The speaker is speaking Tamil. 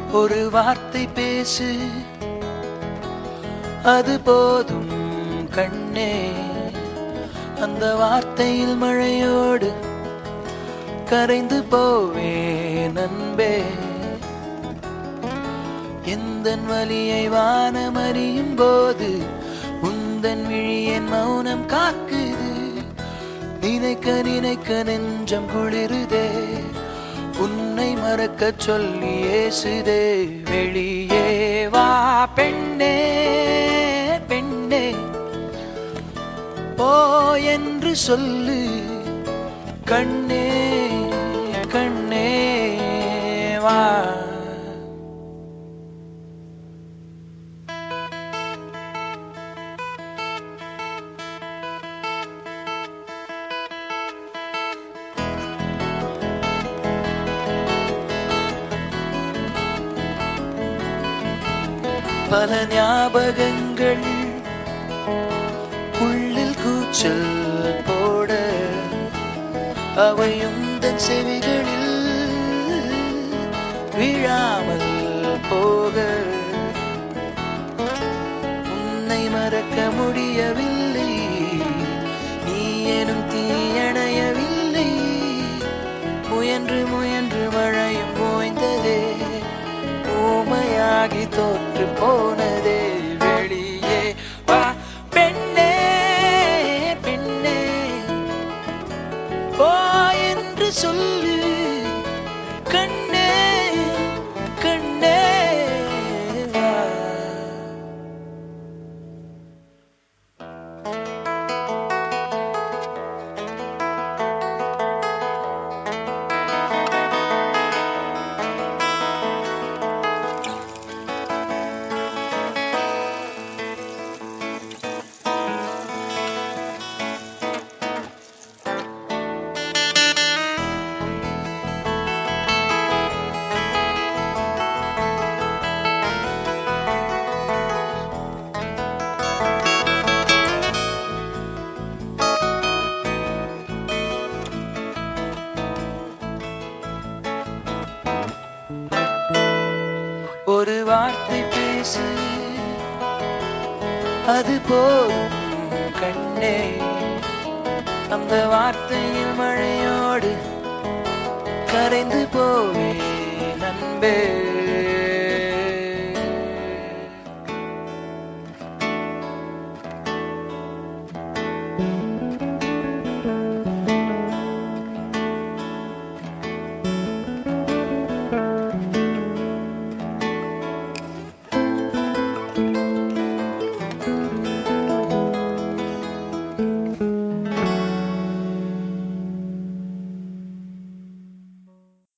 ஒரு வார்த்தை பேசு, அது போதும் கண்ணே. அந்த வார்த்தையில் மழையோடு கரைந்து போவேன் அன்பே. எந்தன் வலியை வானம் அறியும் போது உந்தன் விழியின் மௌனம் காக்குது. நினைக்க நினைக்க நெஞ்சம் குளிருதே, உன்னை மறக்க சொல்லி ஏசுதே. வெளியே வா பெண்ணே பெண்ணே, போ என்று சொல்லு கண்ணே கண்ணே வா. பல ஞாபகங்கள் உள்ளில் கூச்சல் போட, அவையும் தன் செவிகளில் விழாமல் போக. உன்னை மறக்க முடியவில்லை, நீ எனும் தீயணையவில்லை. முயன்று முயன்று மழையும் ஓய்ந்ததே, ஊமையாகி தோற்று போனதே. வெளியே வா பெண்ணே பெண்ணே, போ என்று சொல்லு கண்ணே கண்ணே வா. ஒரு வார்த்தை பேசு, அது போதும் கண்ணே. அந்த வார்த்தையில் மழையோடு கரைந்து போவே நண்பே.